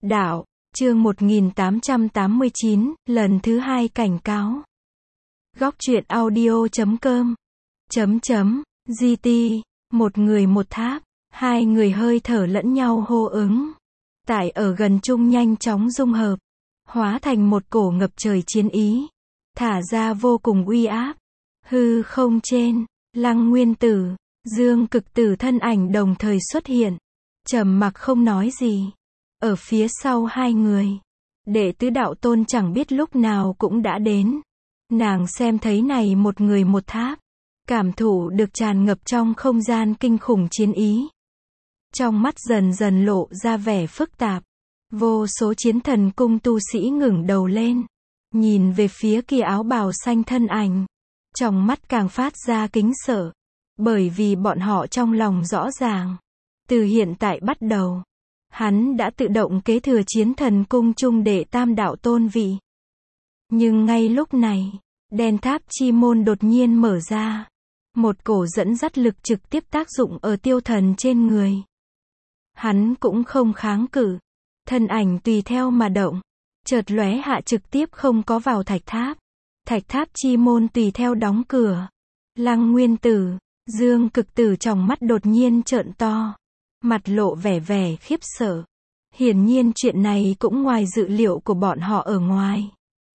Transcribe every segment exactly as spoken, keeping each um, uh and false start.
Đạo, chương một nghìn tám trăm tám mươi chín, lần thứ hai cảnh cáo. Góc truyện audio chấm com chấm chấm giê tê, một người một tháp, hai người hơi thở lẫn nhau hô ứng. Tại ở gần chung nhanh chóng dung hợp, hóa thành một cổ ngập trời chiến ý, thả ra vô cùng uy áp. Hư không trên, Lăng Nguyên Tử, Dương Cực Tử thân ảnh đồng thời xuất hiện, trầm mặc không nói gì. Ở phía sau hai người, đệ tứ đạo tôn chẳng biết lúc nào cũng đã đến. Nàng xem thấy này một người một tháp, cảm thụ được tràn ngập trong không gian kinh khủng chiến ý. Trong mắt dần dần lộ ra vẻ phức tạp. Vô số chiến thần cung tu sĩ ngẩng đầu lên, nhìn về phía kia áo bào xanh thân ảnh. Trong mắt càng phát ra kính sợ, bởi vì bọn họ trong lòng rõ ràng, từ hiện tại bắt đầu, hắn đã tự động kế thừa chiến thần cung trung đệ tam đạo tôn vị. Nhưng ngay lúc này, đen tháp chi môn đột nhiên mở ra. Một cổ dẫn dắt lực trực tiếp tác dụng ở tiêu thần trên người. Hắn cũng không kháng cự, thân ảnh tùy theo mà động, chợt lóe hạ trực tiếp không có vào thạch tháp. Thạch tháp chi môn tùy theo đóng cửa. Lăng Nguyên Tử, Dương Cực Tử trong mắt đột nhiên trợn to, mặt lộ vẻ vẻ khiếp sợ. Hiển nhiên chuyện này cũng ngoài dự liệu của bọn họ ở ngoài.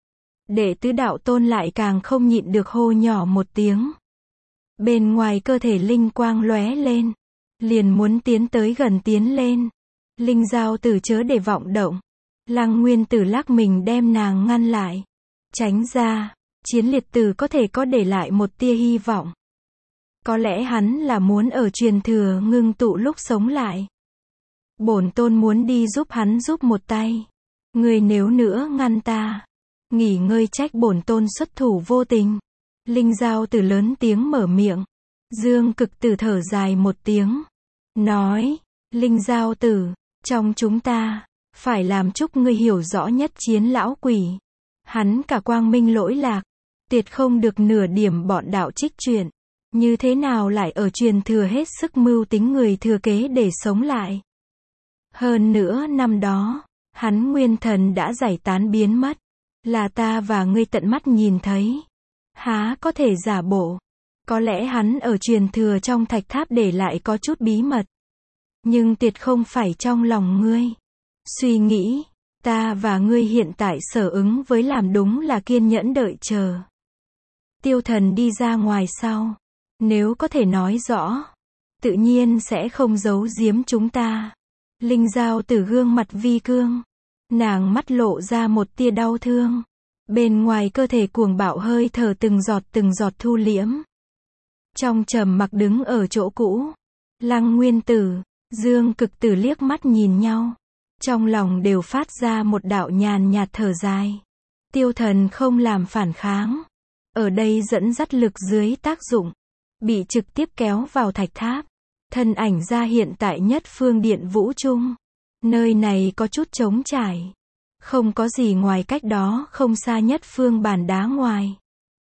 Đệ tứ đạo tôn lại càng không nhịn được hô nhỏ một tiếng. Bên ngoài cơ thể linh quang lóe lên, liền muốn tiến tới gần tiến lên. Linh Giao Tử chớ để vọng động. Lăng Nguyên Tử lắc mình đem nàng ngăn lại. Tránh ra, Chiến Liệt Tử có thể có để lại một tia hy vọng. Có lẽ hắn là muốn ở truyền thừa ngưng tụ lúc sống lại. Bổn tôn muốn đi giúp hắn giúp một tay. Người nếu nữa ngăn ta, nghỉ ngơi trách bổn tôn xuất thủ vô tình. Linh Giao Tử lớn tiếng mở miệng. Dương Cực Tử thở dài một tiếng, nói, Linh Giao Tử, trong chúng ta, phải làm chúc ngươi hiểu rõ nhất Chiến lão quỷ. Hắn cả quang minh lỗi lạc, tuyệt không được nửa điểm bọn đạo trích chuyện. Như thế nào lại ở truyền thừa hết sức mưu tính người thừa kế để sống lại. Hơn nữa năm đó, hắn nguyên thần đã giải tán biến mất. Là ta và ngươi tận mắt nhìn thấy. Há có thể giả bộ. Có lẽ hắn ở truyền thừa trong thạch tháp để lại có chút bí mật. Nhưng tuyệt không phải trong lòng ngươi. Suy nghĩ, ta và ngươi hiện tại sở ứng với làm đúng là kiên nhẫn đợi chờ. Tiêu thần đi ra ngoài sau. Nếu có thể nói rõ, tự nhiên sẽ không giấu giếm chúng ta. Linh Giao Tử gương mặt vi cương. Nàng mắt lộ ra một tia đau thương. Bên ngoài cơ thể cuồng bạo hơi thở từng giọt từng giọt thu liễm. Trong trầm mặc đứng ở chỗ cũ, Lăng Nguyên Tử, Dương Cực Tử liếc mắt nhìn nhau. Trong lòng đều phát ra một đạo nhàn nhạt thở dài. Tiêu thần không làm phản kháng. Ở đây dẫn dắt lực dưới tác dụng, bị trực tiếp kéo vào thạch tháp. Thân ảnh ra hiện tại nhất phương điện vũ trung. Nơi này có chút trống trải. Không có gì ngoài cách đó không xa nhất phương bàn đá ngoài.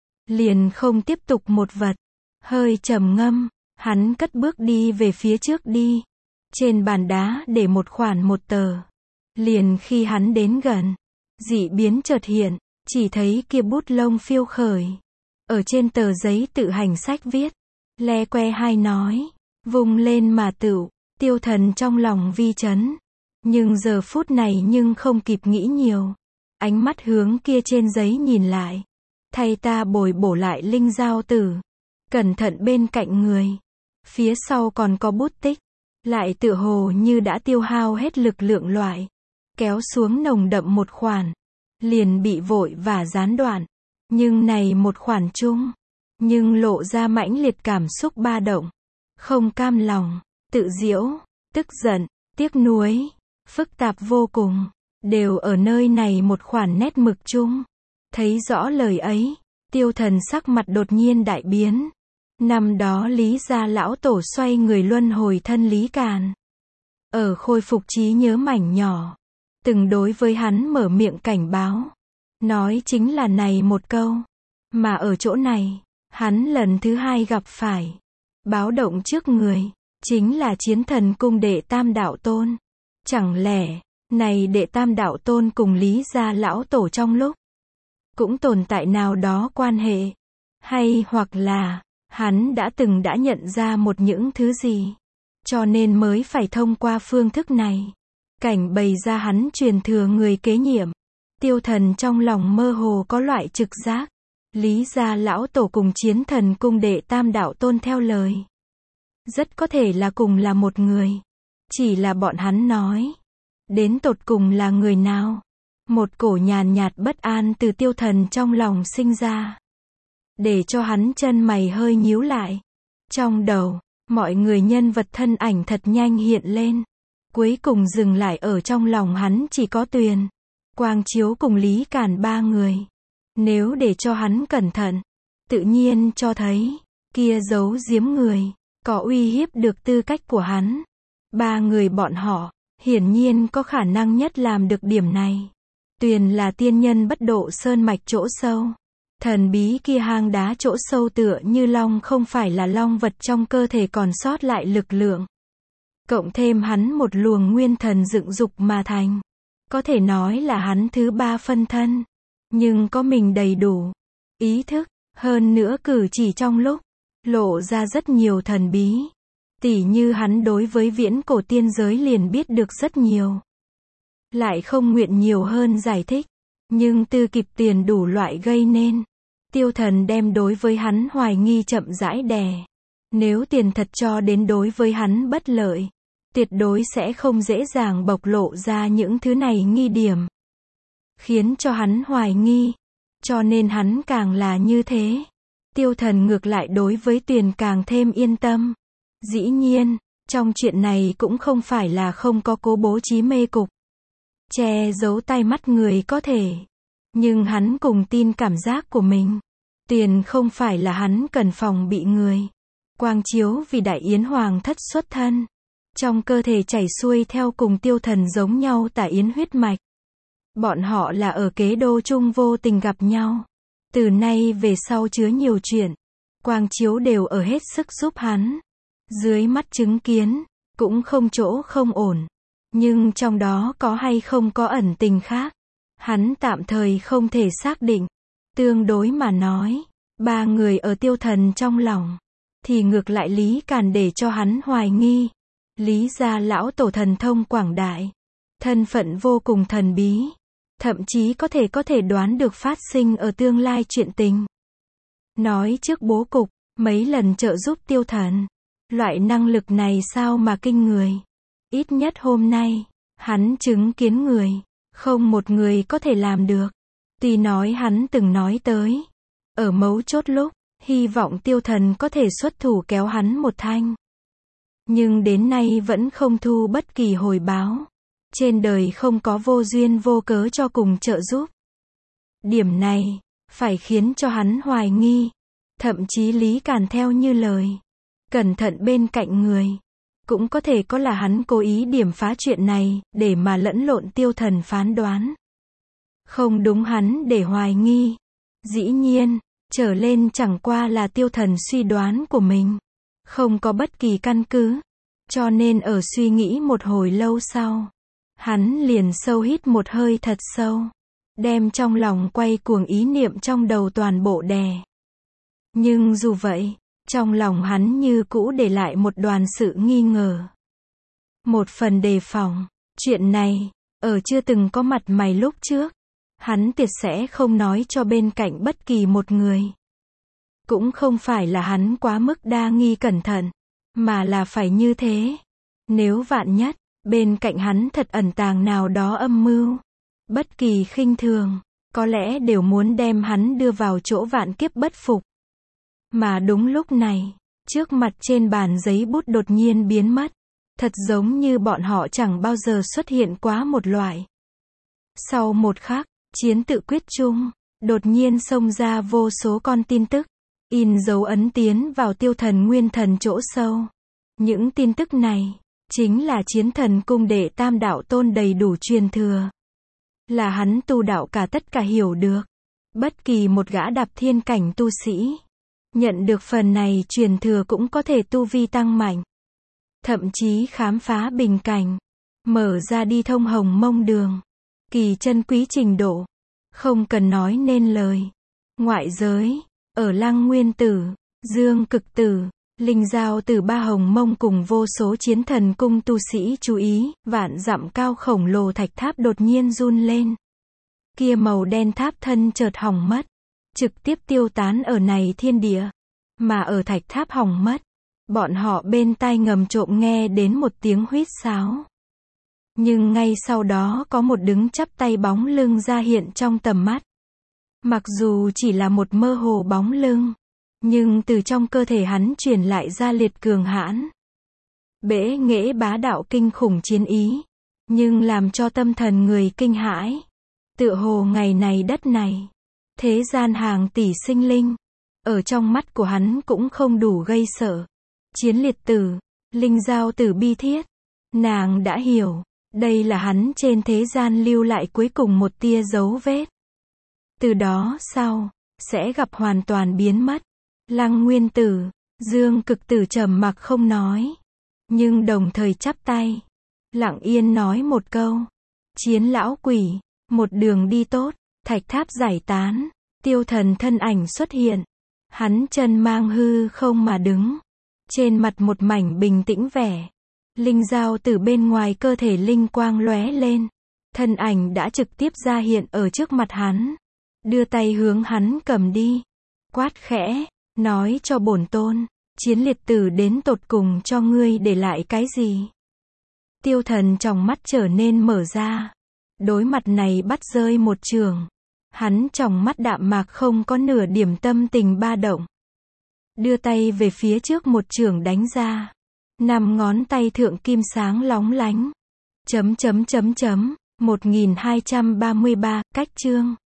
Liền không tiếp tục một vật. Hơi trầm ngâm, hắn cất bước đi về phía trước đi. Trên bàn đá để một khoản một tờ. Liền khi hắn đến gần, dị biến chợt hiện, chỉ thấy kia bút lông phiêu khởi. Ở trên tờ giấy tự hành sách viết, le que hai nói, vung lên mà tựu. Tiêu thần trong lòng vi chấn. Nhưng giờ phút này nhưng không kịp nghĩ nhiều. Ánh mắt hướng kia trên giấy nhìn lại. Thay ta bồi bổ lại Linh Giao Tử. Cẩn thận bên cạnh người. Phía sau còn có bút tích. Lại tựa hồ như đã tiêu hao hết lực lượng loại. Kéo xuống nồng đậm một khoản. Liền bị vội và gián đoạn. Nhưng này một khoản chung. Nhưng lộ ra mãnh liệt cảm xúc ba động. Không cam lòng, tự giễu, tức giận, tiếc nuối. Phức tạp vô cùng, đều ở nơi này một khoản nét mực chung. Thấy rõ lời ấy, tiêu thần sắc mặt đột nhiên đại biến. Năm đó Lý gia lão tổ xoay người luân hồi thân Lý Càn. Ở khôi phục trí nhớ mảnh nhỏ, từng đối với hắn mở miệng cảnh báo. Nói chính là này một câu. Mà ở chỗ này, hắn lần thứ hai gặp phải. Báo động trước người, chính là chiến thần cung đệ tam đạo tôn. Chẳng lẽ, này đệ tam đạo tôn cùng Lý gia lão tổ trong lúc cũng tồn tại nào đó quan hệ, hay hoặc là hắn đã từng đã nhận ra một những thứ gì, cho nên mới phải thông qua phương thức này cảnh bày ra hắn truyền thừa người kế nhiệm. Tiêu Thần trong lòng mơ hồ có loại trực giác, Lý gia lão tổ cùng Chiến Thần cung đệ tam đạo tôn theo lời rất có thể là cùng là một người, chỉ là bọn hắn nói đến tột cùng là người nào. Một cổ nhàn nhạt bất an từ Tiêu Thần trong lòng sinh ra, để cho hắn chân mày hơi nhíu lại. Trong đầu, mọi người nhân vật thân ảnh thật nhanh hiện lên, cuối cùng dừng lại ở trong lòng hắn chỉ có Tuyền, Quang Chiếu cùng Lý Càn ba người. Nếu để cho hắn cẩn thận, tự nhiên cho thấy, kia giấu giếm người, có uy hiếp được tư cách của hắn. Ba người bọn họ, hiển nhiên có khả năng nhất làm được điểm này. Tuyền là tiên nhân bất độ sơn mạch chỗ sâu. Thần bí kia hang đá chỗ sâu tựa như long không phải là long vật trong cơ thể còn sót lại lực lượng. Cộng thêm hắn một luồng nguyên thần dựng dục mà thành. Có thể nói là hắn thứ ba phân thân. Nhưng có mình đầy đủ ý thức, hơn nữa cử chỉ trong lúc lộ ra rất nhiều thần bí. Tỉ như hắn đối với viễn cổ tiên giới liền biết được rất nhiều, lại không nguyện nhiều hơn giải thích, nhưng tư kịp tiền đủ loại gây nên. Tiêu Thần đem đối với hắn hoài nghi chậm rãi đè. Nếu tiền thật cho đến đối với hắn bất lợi, tuyệt đối sẽ không dễ dàng bộc lộ ra những thứ này nghi điểm, khiến cho hắn hoài nghi. Cho nên hắn càng là như thế. Tiêu Thần ngược lại đối với Tuyền càng thêm yên tâm. Dĩ nhiên, trong chuyện này cũng không phải là không có cố bố trí mê cục, che giấu tai mắt người có thể. Nhưng hắn cùng tin cảm giác của mình. Tuyền không phải là hắn cần phòng bị người. Quang Chiếu vì Đại Yến Hoàng thất xuất thân, trong cơ thể chảy xuôi theo cùng Tiêu Thần giống nhau tả yến huyết mạch. Bọn họ là ở kế đô chung vô tình gặp nhau. Từ nay về sau chứa nhiều chuyện, Quang Chiếu đều ở hết sức giúp hắn. Dưới mắt chứng kiến, cũng không chỗ không ổn. Nhưng trong đó có hay không có ẩn tình khác, hắn tạm thời không thể xác định. Tương đối mà nói, ba người ở Tiêu Thần trong lòng, thì ngược lại Lý Càn để cho hắn hoài nghi. Lý gia lão tổ thần thông quảng đại, thân phận vô cùng thần bí, thậm chí có thể có thể đoán được phát sinh ở tương lai chuyện tình. Nói trước bố cục, mấy lần trợ giúp Tiêu Thần. Loại năng lực này sao mà kinh người. Ít nhất hôm nay, hắn chứng kiến người, không một người có thể làm được. Tuy nói hắn từng nói tới, ở mấu chốt lúc, hy vọng Tiêu Thần có thể xuất thủ kéo hắn một thanh. Nhưng đến nay vẫn không thu bất kỳ hồi báo. Trên đời không có vô duyên vô cớ cho cùng trợ giúp. Điểm này, phải khiến cho hắn hoài nghi. Thậm chí Lý Càn theo như lời, cẩn thận bên cạnh người, cũng có thể có là hắn cố ý điểm phá chuyện này, để mà lẫn lộn Tiêu Thần phán đoán. Không đúng hắn để hoài nghi. Dĩ nhiên, trở lên chẳng qua là Tiêu Thần suy đoán của mình. Không có bất kỳ căn cứ. Cho nên ở suy nghĩ một hồi lâu sau, hắn liền sâu hít một hơi thật sâu. Đem trong lòng quay cuồng ý niệm trong đầu toàn bộ đè. Nhưng dù vậy, trong lòng hắn như cũ để lại một đoàn sự nghi ngờ. Một phần đề phòng. Chuyện này, ở chưa từng có mặt mày lúc trước, hắn tuyệt sẽ không nói cho bên cạnh bất kỳ một người. Cũng không phải là hắn quá mức đa nghi cẩn thận, mà là phải như thế. Nếu vạn nhất, bên cạnh hắn thật ẩn tàng nào đó âm mưu, bất kỳ khinh thường, có lẽ đều muốn đem hắn đưa vào chỗ vạn kiếp bất phục. Mà đúng lúc này, trước mặt trên bàn giấy bút đột nhiên biến mất. Thật giống như bọn họ chẳng bao giờ xuất hiện quá một loại. Sau một khắc, chiến tự quyết chung, đột nhiên xông ra vô số con tin tức, in dấu ấn tiến vào Tiêu Thần nguyên thần chỗ sâu. Những tin tức này, chính là Chiến Thần cung đệ tam đạo tôn đầy đủ truyền thừa. Là hắn tu đạo cả tất cả hiểu được. Bất kỳ một gã đạp thiên cảnh tu sĩ, nhận được phần này truyền thừa cũng có thể tu vi tăng mạnh. Thậm chí khám phá bình cảnh. mở ra đi thông hồng mông đường. Kỳ chân quý trình độ, không cần nói nên lời. Ngoại giới, ở Lăng Nguyên Tử, Dương Cực Tử, Linh Giao Tử ba hồng mông cùng vô số chiến thần cung tu sĩ chú ý, vạn dặm cao khổng lồ thạch tháp đột nhiên run lên. Kia màu đen tháp thân chợt hỏng mất, trực tiếp tiêu tán ở này thiên địa. Mà ở thạch tháp hỏng mất, bọn họ bên tai ngầm trộm nghe đến một tiếng huýt sáo. Nhưng ngay sau đó có một đứng chắp tay bóng lưng ra hiện trong tầm mắt. Mặc dù chỉ là một mơ hồ bóng lưng, nhưng từ trong cơ thể hắn truyền lại ra liệt cường hãn, bẽ nghễ bá đạo kinh khủng chiến ý, nhưng làm cho tâm thần người kinh hãi. Tựa hồ ngày này đất này, thế gian hàng tỷ sinh linh, ở trong mắt của hắn cũng không đủ gây sợ. Chiến liệt tử, Linh Giao Tử bi thiết, nàng đã hiểu, đây là hắn trên thế gian lưu lại cuối cùng một tia dấu vết. Từ đó sau, sẽ gặp hoàn toàn biến mất. Lăng Nguyên Tử, Dương Cực Tử trầm mặc không nói, nhưng đồng thời chắp tay, lặng yên nói một câu. Chiến lão quỷ, một đường đi tốt, thạch tháp giải tán, tiêu thần thân ảnh xuất hiện. Hắn chân mang hư không mà đứng, trên mặt một mảnh bình tĩnh vẻ. Linh Giao Tử bên ngoài cơ thể linh quang lóe lên, thân ảnh đã trực tiếp ra hiện ở trước mặt hắn, đưa tay hướng hắn cầm đi, quát khẽ, nói cho bổn tôn, chiến liệt tử đến tột cùng cho ngươi để lại cái gì? Tiêu thần trong mắt trở nên mở ra, đối mặt này bắt rơi một trường, hắn trong mắt đạm mạc không có nửa điểm tâm tình ba động, đưa tay về phía trước một trường đánh ra, năm ngón tay thượng kim sáng lóng lánh. Chấm chấm chấm chấm, một nghìn hai trăm ba mươi ba, cách chương.